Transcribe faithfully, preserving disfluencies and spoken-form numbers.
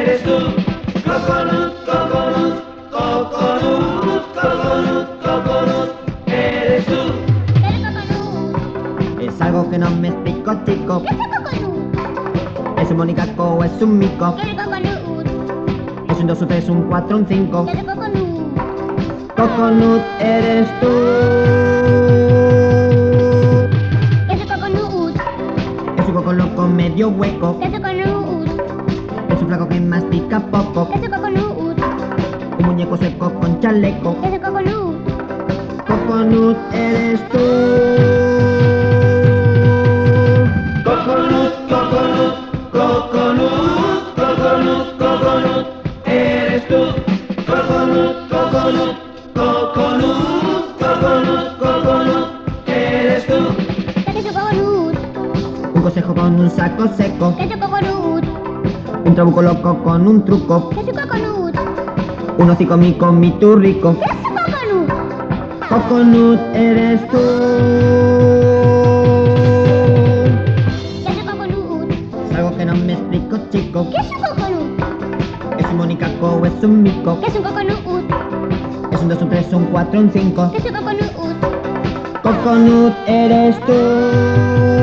eres tú. Coconut, coconut, coconut, coconut, coconut, eres tú. ¿Qué es coconut? Es algo que no me explico, chico. ¿Qué es coconut? ¿Es un monicaco o es un mico? ¿Qué es coconut? ¿Es un dos, un tres, un cuatro, un cinco? ¿Qué es coconut? Coconut eres tú. ¿Qué es coconut? Es un coco loco medio hueco. ¿Qué es coconut? Es un flaco que mastica poco. ¿Qué es coconut? Un muñeco seco con chaleco. ¿Qué es coconut? Coconut eres tú. Coconut, coconut, coconut, coconut, coconut, eres tú. Coconut, coconut, coconut, coconut, coconut, eres tú. ¿Qué es coconut? Un consejo con un saco seco. ¿Qué es coconut? Un trabuco loco con un truco. ¿Qué es coconut? Un hocico mico, mi turrico. ¿Qué es coconut? Coconut eres tú. ¿Qué es coconut? Es algo que no me explico, chico. ¿Qué es coconut? ¿Es un monicaco o es un mico? ¿Qué es un coconut? ¿Es un dos, un tres, un cuatro, un cinco? ¿Qué es coconut? Coconut eres tú.